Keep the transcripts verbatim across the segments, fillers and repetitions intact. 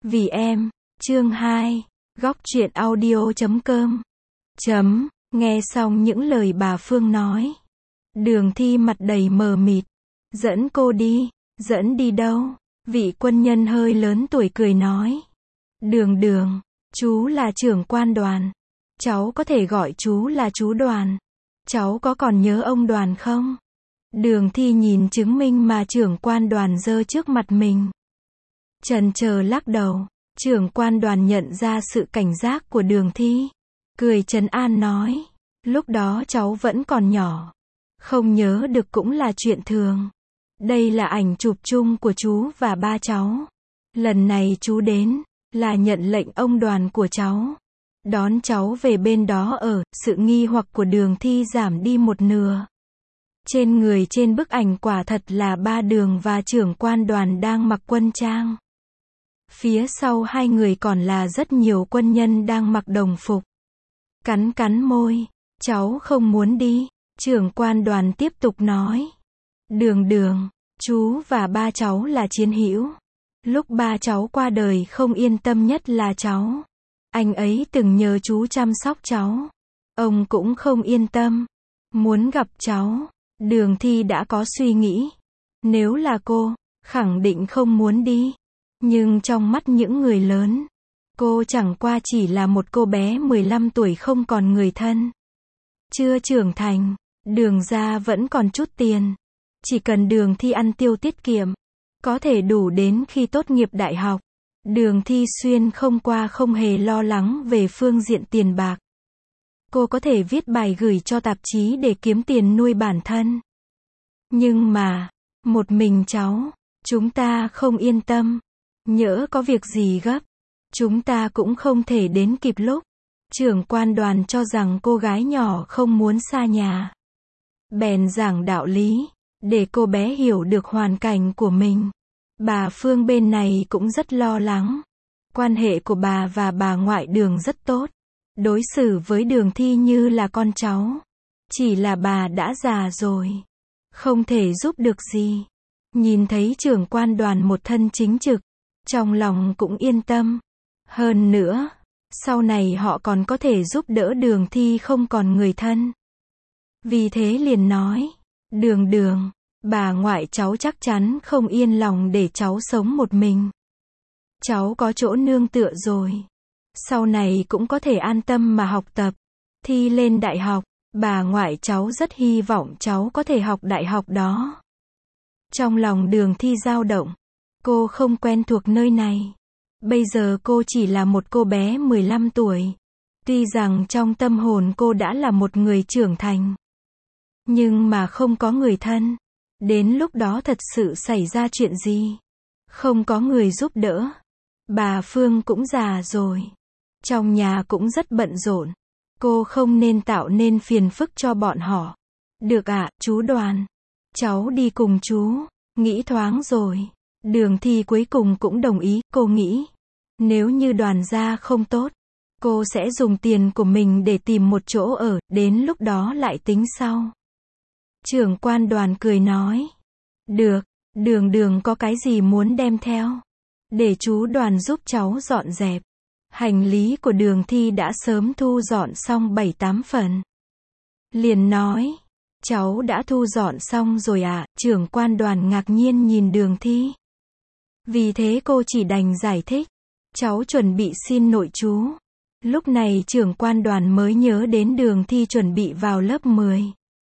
Vì em, chương hai, góc truyện audio chấm com. Chấm, nghe xong những lời bà Phương nói. Đường Thi mặt đầy mờ mịt. Dẫn cô đi, dẫn đi đâu? Vị quân nhân hơi lớn tuổi cười nói. Đường đường, chú là trưởng quan Đoàn. Cháu có thể gọi chú là chú Đoàn. Cháu có còn nhớ ông Đoàn không? Đường Thi nhìn chứng minh mà trưởng quan Đoàn giơ trước mặt mình. Chần chờ lắc đầu. Trưởng quan Đoàn nhận ra sự cảnh giác của Đường Thi. Cười trấn an nói. Lúc đó cháu vẫn còn nhỏ. Không nhớ được cũng là chuyện thường. Đây là ảnh chụp chung của chú và ba cháu. Lần này chú đến, là nhận lệnh ông Đoàn của cháu. Đón cháu về bên đó ở, sự nghi hoặc của Đường Thi giảm đi một nửa. Trên người trên bức ảnh quả thật là ba Đường và trưởng quan Đoàn đang mặc quân trang. Phía sau hai người còn là rất nhiều quân nhân đang mặc đồng phục. Cắn cắn môi, cháu không muốn đi, trưởng quan Đoàn tiếp tục nói. Đường đường, chú và ba cháu là chiến hữu. Lúc ba cháu qua đời không yên tâm nhất là cháu. Anh ấy từng nhờ chú chăm sóc cháu. Ông cũng không yên tâm. Muốn gặp cháu. Đường Thi đã có suy nghĩ. Nếu là cô, khẳng định không muốn đi. Nhưng trong mắt những người lớn, cô chẳng qua chỉ là một cô bé mười lăm tuổi không còn người thân. Chưa trưởng thành, Đường gia vẫn còn chút tiền. Chỉ cần Đường Thi ăn tiêu tiết kiệm, có thể đủ đến khi tốt nghiệp đại học. Đường Thi xuyên không qua không hề lo lắng về phương diện tiền bạc. Cô có thể viết bài gửi cho tạp chí để kiếm tiền nuôi bản thân. Nhưng mà, một mình cháu, chúng ta không yên tâm. Nhỡ có việc gì gấp, chúng ta cũng không thể đến kịp lúc. Trưởng quan Đoàn cho rằng cô gái nhỏ không muốn xa nhà. Bèn giảng đạo lý, để cô bé hiểu được hoàn cảnh của mình. Bà Phương bên này cũng rất lo lắng. Quan hệ của bà và bà ngoại Đường rất tốt. Đối xử với Đường Thi như là con cháu. Chỉ là bà đã già rồi. Không thể giúp được gì. Nhìn thấy trưởng quan Đoàn một thân chính trực. Trong lòng cũng yên tâm. Hơn nữa, sau này họ còn có thể giúp đỡ Đường Thi không còn người thân. Vì thế liền nói. Đường đường, bà ngoại cháu chắc chắn không yên lòng để cháu sống một mình. Cháu có chỗ nương tựa rồi. Sau này cũng có thể an tâm mà học tập. Thi lên đại học, bà ngoại cháu rất hy vọng cháu có thể học đại học đó. Trong lòng Đường Thi dao động. Cô không quen thuộc nơi này. Bây giờ cô chỉ là một cô bé mười lăm tuổi. Tuy rằng trong tâm hồn cô đã là một người trưởng thành. Nhưng mà không có người thân. Đến lúc đó thật sự xảy ra chuyện gì? Không có người giúp đỡ. Bà Phương cũng già rồi. Trong nhà cũng rất bận rộn. Cô không nên tạo nên phiền phức cho bọn họ. Được ạ, chú Đoàn. Cháu đi cùng chú. Nghĩ thoáng rồi. Đường Thi cuối cùng cũng đồng ý. Cô nghĩ, nếu như Đoàn gia không tốt, cô sẽ dùng tiền của mình để tìm một chỗ ở, đến lúc đó lại tính sau. Trưởng quan Đoàn cười nói. Được, đường đường có cái gì muốn đem theo? Để chú Đoàn giúp cháu dọn dẹp. Hành lý của Đường Thi đã sớm thu dọn xong bảy tám phần. Liền nói. Cháu đã thu dọn xong rồi à? Trưởng quan Đoàn ngạc nhiên nhìn Đường Thi. Vì thế cô chỉ đành giải thích. Cháu chuẩn bị xin nội chú. Lúc này trưởng quan Đoàn mới nhớ đến Đường Thi chuẩn bị vào lớp mười.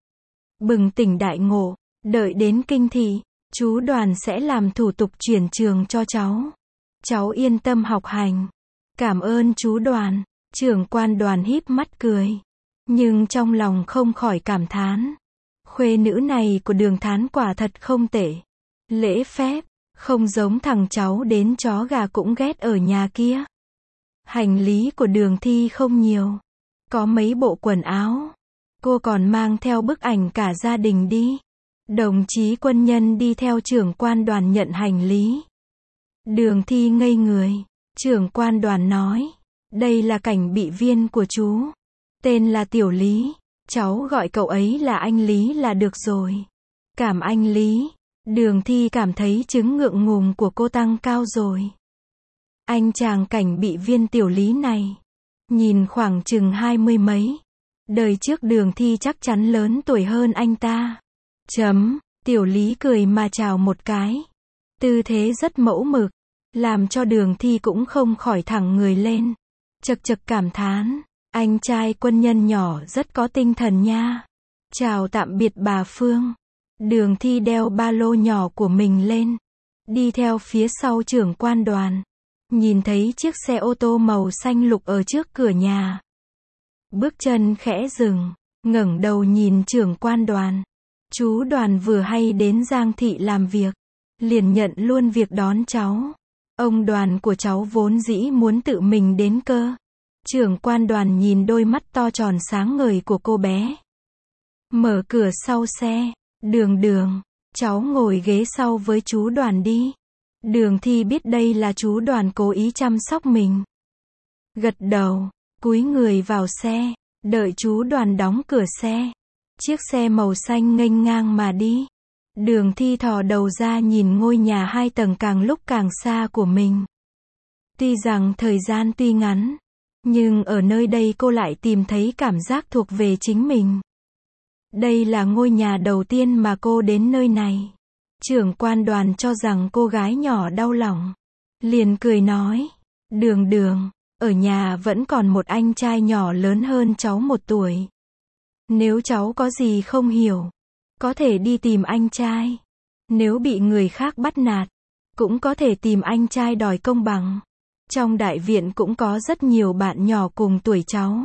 Bừng tỉnh đại ngộ. Đợi đến kinh thị, chú Đoàn sẽ làm thủ tục chuyển trường cho cháu. Cháu yên tâm học hành. Cảm ơn chú Đoàn. Trưởng quan Đoàn híp mắt cười. Nhưng trong lòng không khỏi cảm thán. Khuê nữ này của Đường Thán quả thật không tệ. Lễ phép. Không giống thằng cháu đến chó gà cũng ghét ở nhà kia. Hành lý của Đường Thi không nhiều. Có mấy bộ quần áo. Cô còn mang theo bức ảnh cả gia đình đi. Đồng chí quân nhân đi theo trưởng quan Đoàn nhận hành lý. Đường Thi ngây người. Trưởng quan Đoàn nói. Đây là cảnh bị viên của chú. Tên là Tiểu Lý. Cháu gọi cậu ấy là anh Lý là được rồi. Cảm anh Lý. Đường Thi cảm thấy chứng ngượng ngùng của cô tăng cao rồi. Anh chàng cảnh bị viên tiểu lý này. Nhìn khoảng chừng hai mươi mấy. Đời trước Đường Thi chắc chắn lớn tuổi hơn anh ta. Chấm, tiểu lý cười mà chào một cái. Tư thế rất mẫu mực. Làm cho Đường Thi cũng không khỏi thẳng người lên. Chật chật cảm thán. Anh trai quân nhân nhỏ rất có tinh thần nha. Chào tạm biệt bà Phương. Đường Thi đeo ba lô nhỏ của mình lên. Đi theo phía sau trưởng quan đoàn. Nhìn thấy chiếc xe ô tô màu xanh lục ở trước cửa nhà. Bước chân khẽ dừng. Ngẩng đầu nhìn trưởng quan đoàn. Chú Đoàn vừa hay đến Giang Thị làm việc. Liền nhận luôn việc đón cháu. Ông Đoàn của cháu vốn dĩ muốn tự mình đến cơ. Trưởng quan đoàn nhìn đôi mắt to tròn sáng ngời của cô bé. Mở cửa sau xe. Đường Đường, cháu ngồi ghế sau với chú Đoàn đi. Đường Thi biết đây là chú Đoàn cố ý chăm sóc mình. Gật đầu, cúi người vào xe, đợi chú Đoàn đóng cửa xe. Chiếc xe màu xanh nghênh ngang mà đi. Đường Thi thò đầu ra nhìn ngôi nhà hai tầng càng lúc càng xa của mình. Tuy rằng thời gian tuy ngắn, nhưng ở nơi đây cô lại tìm thấy cảm giác thuộc về chính mình. Đây là ngôi nhà đầu tiên mà cô đến nơi này. Trưởng quan đoàn cho rằng cô gái nhỏ đau lòng. Liền cười nói, Đường Đường, ở nhà vẫn còn một anh trai nhỏ lớn hơn cháu một tuổi. Nếu cháu có gì không hiểu, có thể đi tìm anh trai. Nếu bị người khác bắt nạt, cũng có thể tìm anh trai đòi công bằng. Trong đại viện cũng có rất nhiều bạn nhỏ cùng tuổi cháu.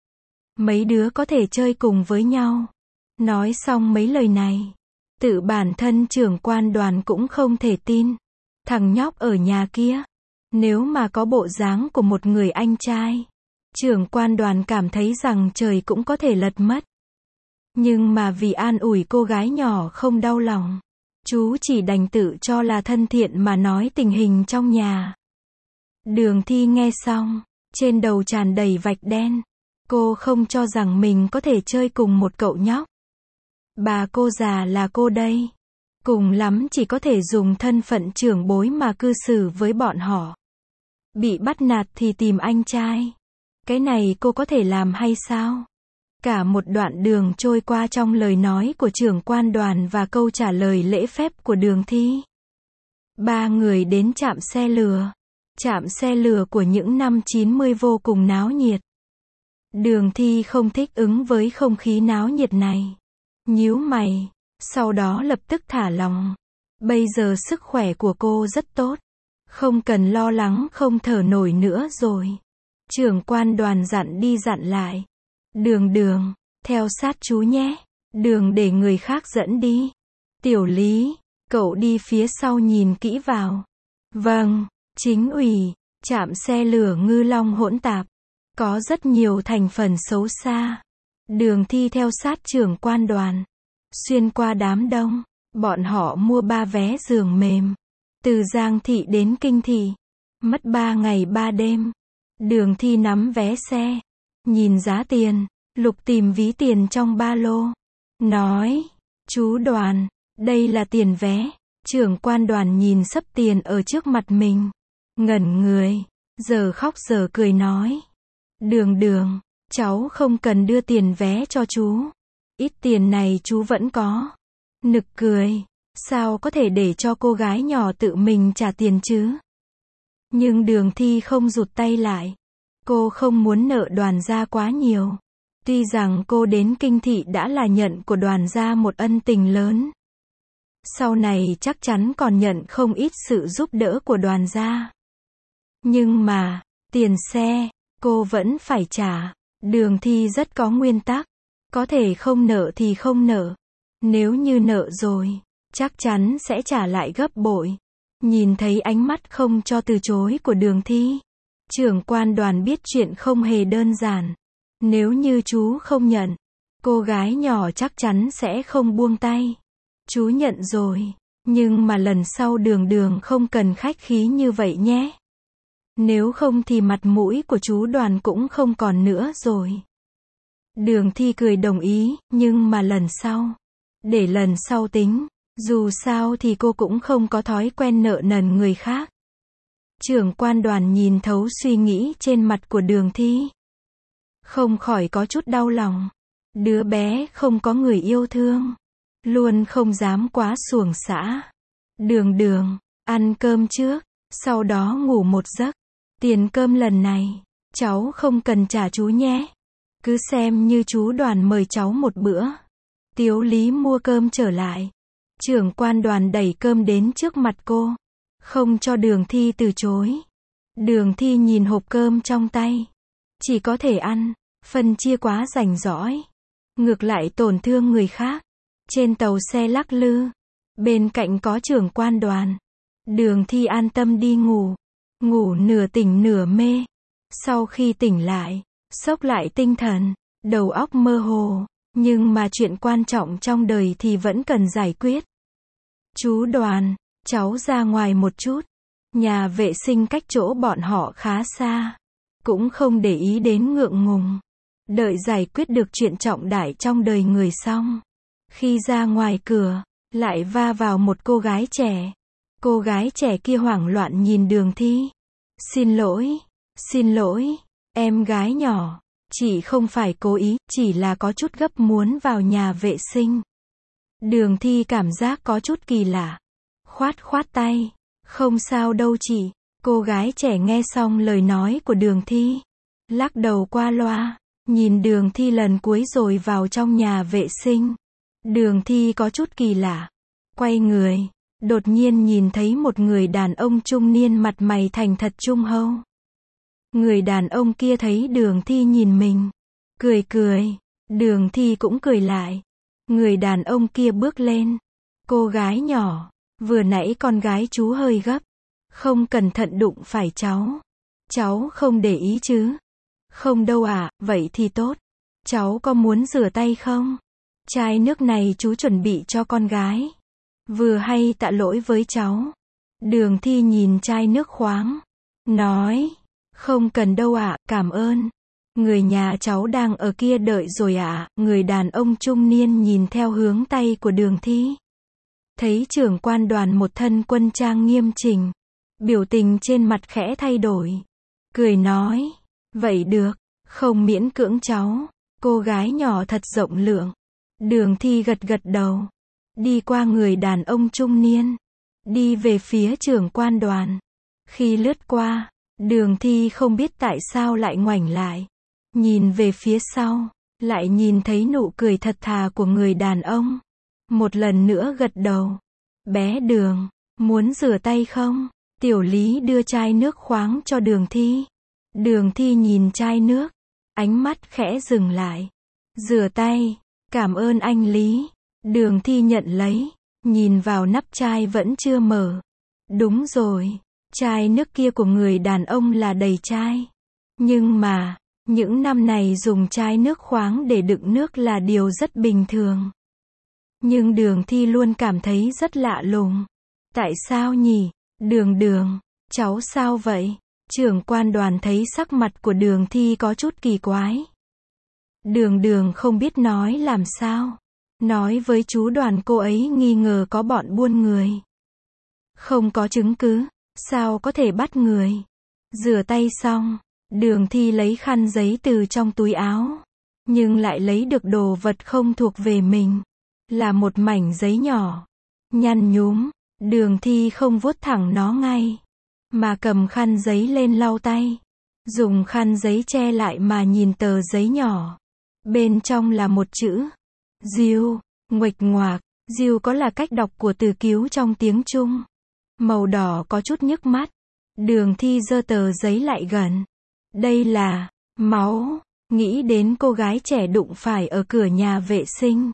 Mấy đứa có thể chơi cùng với nhau. Nói xong mấy lời này, tự bản thân trưởng quan đoàn cũng không thể tin. Thằng nhóc ở nhà kia, nếu mà có bộ dáng của một người anh trai, trưởng quan đoàn cảm thấy rằng trời cũng có thể lật mất. Nhưng mà vì an ủi cô gái nhỏ không đau lòng, chú chỉ đành tự cho là thân thiện mà nói tình hình trong nhà. Đường Thi nghe xong, trên đầu tràn đầy vạch đen. Cô không cho rằng mình có thể chơi cùng một cậu nhóc. Bà cô già là cô đây. Cùng lắm chỉ có thể dùng thân phận trưởng bối mà cư xử với bọn họ. Bị bắt nạt thì tìm anh trai. Cái này cô có thể làm hay sao? Cả một đoạn đường trôi qua trong lời nói của trưởng quan đoàn và câu trả lời lễ phép của Đường Thi. Ba người đến trạm xe lửa. Trạm xe lửa của những năm chín mươi vô cùng náo nhiệt. Đường Thi không thích ứng với không khí náo nhiệt này. Nhíu mày, sau đó lập tức thả lỏng. Bây giờ sức khỏe của cô rất tốt. Không cần lo lắng không thở nổi nữa rồi. Trưởng quan đoàn dặn đi dặn lại. Đường Đường, theo sát chú nhé. Đường để người khác dẫn đi. Tiểu Lý, cậu đi phía sau nhìn kỹ vào. Vâng, chính ủy, trạm xe lửa Ngư Long hỗn tạp. Có rất nhiều thành phần xấu xa. Đường Thi theo sát trưởng quan đoàn. Xuyên qua đám đông, bọn họ mua ba vé giường mềm. Từ Giang Thị đến Kinh Thị. Mất ba ngày ba đêm. Đường Thi nắm vé xe. Nhìn giá tiền, lục tìm ví tiền trong ba lô. Nói, chú Đoàn, đây là tiền vé. Trưởng quan đoàn nhìn xấp tiền ở trước mặt mình. Ngẩn người, giờ khóc giờ cười nói. Đường Đường, cháu không cần đưa tiền vé cho chú. Ít tiền này chú vẫn có. Nực cười, sao có thể để cho cô gái nhỏ tự mình trả tiền chứ? Nhưng Đường Thi không rụt tay lại. Cô không muốn nợ Đoàn gia quá nhiều. Tuy rằng cô đến Kinh Thị đã là nhận của Đoàn gia một ân tình lớn. Sau này chắc chắn còn nhận không ít sự giúp đỡ của Đoàn gia. Nhưng mà, tiền xe, cô vẫn phải trả. Đường Thi rất có nguyên tắc. Có thể không nợ thì không nợ. Nếu như nợ rồi, chắc chắn sẽ trả lại gấp bội. Nhìn thấy ánh mắt không cho từ chối của Đường Thi. Trưởng quan đoàn biết chuyện không hề đơn giản. Nếu như chú không nhận, cô gái nhỏ chắc chắn sẽ không buông tay. Chú nhận rồi, nhưng mà lần sau Đường Đường không cần khách khí như vậy nhé. Nếu không thì mặt mũi của chú Đoàn cũng không còn nữa rồi. Đường Thi cười đồng ý, nhưng mà lần sau. Để lần sau tính. Dù sao thì cô cũng không có thói quen nợ nần người khác. Trưởng quan đoàn nhìn thấu suy nghĩ trên mặt của Đường Thi. Không khỏi có chút đau lòng. Đứa bé không có người yêu thương. Luôn không dám quá xuồng xã. Đường đường, ăn cơm trước, sau đó ngủ một giấc. Tiền cơm lần này, cháu không cần trả chú nhé. Cứ xem như chú Đoàn mời cháu một bữa. Tiếu Lý mua cơm trở lại. Trưởng quan đoàn đẩy cơm đến trước mặt cô. Không cho Đường Thi từ chối. Đường Thi nhìn hộp cơm trong tay. Chỉ có thể ăn, phân chia quá rành rõi. Ngược lại tổn thương người khác. Trên tàu xe lắc lư. Bên cạnh có trưởng quan đoàn. Đường Thi an tâm đi ngủ. Ngủ nửa tỉnh nửa mê. Sau khi tỉnh lại, xốc lại tinh thần, đầu óc mơ hồ. Nhưng mà chuyện quan trọng trong đời thì vẫn cần giải quyết. Chú Đoàn, cháu ra ngoài một chút. Nhà vệ sinh cách chỗ bọn họ khá xa. Cũng không để ý đến ngượng ngùng. Đợi giải quyết được chuyện trọng đại trong đời người xong. Khi ra ngoài cửa, lại va vào một cô gái trẻ. Cô gái trẻ kia hoảng loạn nhìn Đường Thi. Xin lỗi, xin lỗi, em gái nhỏ. Chị không phải cố ý, chỉ là có chút gấp muốn vào nhà vệ sinh. Đường Thi cảm giác có chút kỳ lạ. Khoát khoát tay. Không sao đâu chị. Cô gái trẻ nghe xong lời nói của Đường Thi. Lắc đầu qua loa. Nhìn Đường Thi lần cuối rồi vào trong nhà vệ sinh. Đường Thi có chút kỳ lạ. Quay người. Đột nhiên nhìn thấy một người đàn ông trung niên mặt mày thành thật trung hậu. Người đàn ông kia thấy Đường Thi nhìn mình. Cười cười. Đường Thi cũng cười lại. Người đàn ông kia bước lên. Cô gái nhỏ. Vừa nãy con gái chú hơi gấp. Không cẩn thận đụng phải cháu. Cháu không để ý chứ? Không đâu ạ, à, vậy thì tốt. Cháu có muốn rửa tay không? Chai nước này chú chuẩn bị cho con gái. Vừa hay tạ lỗi với cháu. Đường Thi nhìn chai nước khoáng. Nói. Không cần đâu ạ, à, cảm ơn. Người nhà cháu đang ở kia đợi rồi ạ. À. Người đàn ông trung niên nhìn theo hướng tay của Đường Thi. Thấy trưởng quan đoàn một thân quân trang nghiêm chỉnh. Biểu tình trên mặt khẽ thay đổi. Cười nói. Vậy được, không miễn cưỡng cháu. Cô gái nhỏ thật rộng lượng. Đường Thi gật gật đầu. Đi qua người đàn ông trung niên. Đi về phía trưởng quan đoàn. Khi lướt qua, Đường Thi không biết tại sao lại ngoảnh lại. Nhìn về phía sau, lại nhìn thấy nụ cười thật thà của người đàn ông. Một lần nữa gật đầu. Bé Đường, muốn rửa tay không? Tiểu Lý đưa chai nước khoáng cho Đường Thi. Đường Thi nhìn chai nước. Ánh mắt khẽ dừng lại. Rửa tay. Cảm ơn anh Lý. Đường Thi nhận lấy. Nhìn vào nắp chai vẫn chưa mở. Đúng rồi. Chai nước kia của người đàn ông là đầy chai. Nhưng mà, những năm này dùng chai nước khoáng để đựng nước là điều rất bình thường. Nhưng Đường Thi luôn cảm thấy rất lạ lùng. Tại sao nhỉ? Đường Đường, cháu sao vậy? Trưởng quan đoàn thấy sắc mặt của Đường Thi có chút kỳ quái. Đường Đường không biết nói làm sao. Nói với chú Đoàn cô ấy nghi ngờ có bọn buôn người. Không có chứng cứ, sao có thể bắt người? Rửa tay xong, Đường Thi lấy khăn giấy từ trong túi áo. Nhưng lại lấy được đồ vật không thuộc về mình. Là một mảnh giấy nhỏ. Nhăn nhúm, Đường Thi không vuốt thẳng nó ngay. Mà cầm khăn giấy lên lau tay. Dùng khăn giấy che lại mà nhìn tờ giấy nhỏ. Bên trong là một chữ. Diêu, nguệch ngoạc. Diêu có là cách đọc của từ cứu trong tiếng Trung. Màu đỏ có chút nhức mắt. Đường Thi giơ tờ giấy lại gần. Đây là máu. Nghĩ đến cô gái trẻ đụng phải ở cửa nhà vệ sinh.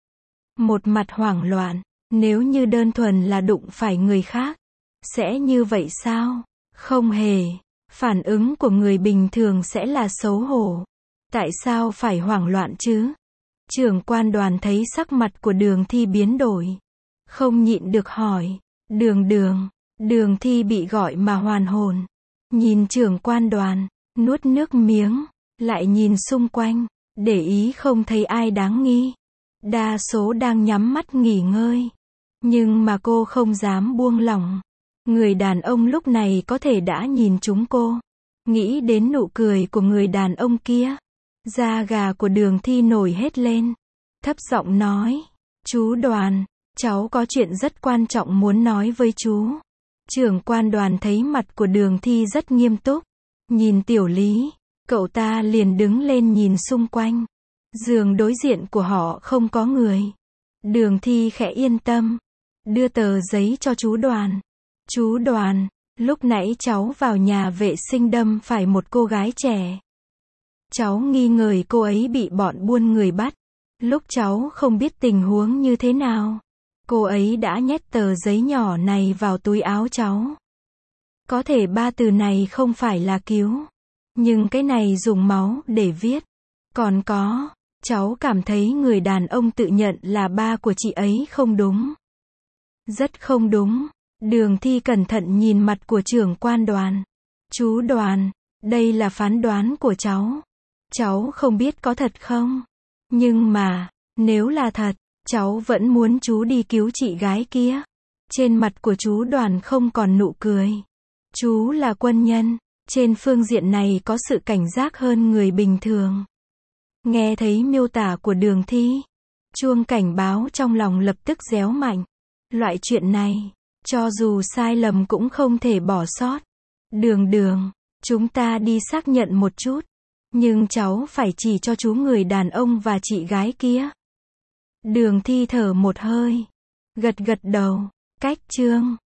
Một mặt hoảng loạn. Nếu như đơn thuần là đụng phải người khác. Sẽ như vậy sao? Không hề. Phản ứng của người bình thường sẽ là xấu hổ. Tại sao phải hoảng loạn chứ? Trưởng quan đoàn thấy sắc mặt của Đường Thi biến đổi. Không nhịn được hỏi. Đường Đường. Đường Thi bị gọi mà hoàn hồn. Nhìn trưởng quan đoàn. Nuốt nước miếng. Lại nhìn xung quanh. Để ý không thấy ai đáng nghi. Đa số đang nhắm mắt nghỉ ngơi. Nhưng mà cô không dám buông lỏng. Người đàn ông lúc này có thể đã nhìn trúng cô. Nghĩ đến nụ cười của người đàn ông kia. Da gà của Đường Thi nổi hết lên. Thấp giọng nói. Chú Đoàn, cháu có chuyện rất quan trọng muốn nói với chú. Trưởng quan Đoàn thấy mặt của Đường Thi rất nghiêm túc. Nhìn Tiểu Lý, cậu ta liền đứng lên nhìn xung quanh. Giường đối diện của họ không có người. Đường Thi khẽ yên tâm. Đưa tờ giấy cho chú Đoàn. Chú Đoàn, lúc nãy cháu vào nhà vệ sinh đâm phải một cô gái trẻ. Cháu nghi ngờ cô ấy bị bọn buôn người bắt. Lúc cháu không biết tình huống như thế nào, cô ấy đã nhét tờ giấy nhỏ này vào túi áo cháu. Có thể ba từ này không phải là cứu, nhưng cái này dùng máu để viết. Còn có, cháu cảm thấy người đàn ông tự nhận là ba của chị ấy không đúng. Rất không đúng. Đường Thi cẩn thận nhìn mặt của trưởng quan Đoàn. Chú Đoàn, đây là phán đoán của cháu. Cháu không biết có thật không? Nhưng mà, nếu là thật, cháu vẫn muốn chú đi cứu chị gái kia. Trên mặt của chú Đoàn không còn nụ cười. Chú là quân nhân, trên phương diện này có sự cảnh giác hơn người bình thường. Nghe thấy miêu tả của Đường Thi, chuông cảnh báo trong lòng lập tức réo mạnh. Loại chuyện này, cho dù sai lầm cũng không thể bỏ sót. Đường Đường, chúng ta đi xác nhận một chút. Nhưng cháu phải chỉ cho chú người đàn ông và chị gái kia. Đường Thi thở một hơi. Gật gật đầu. Cách chương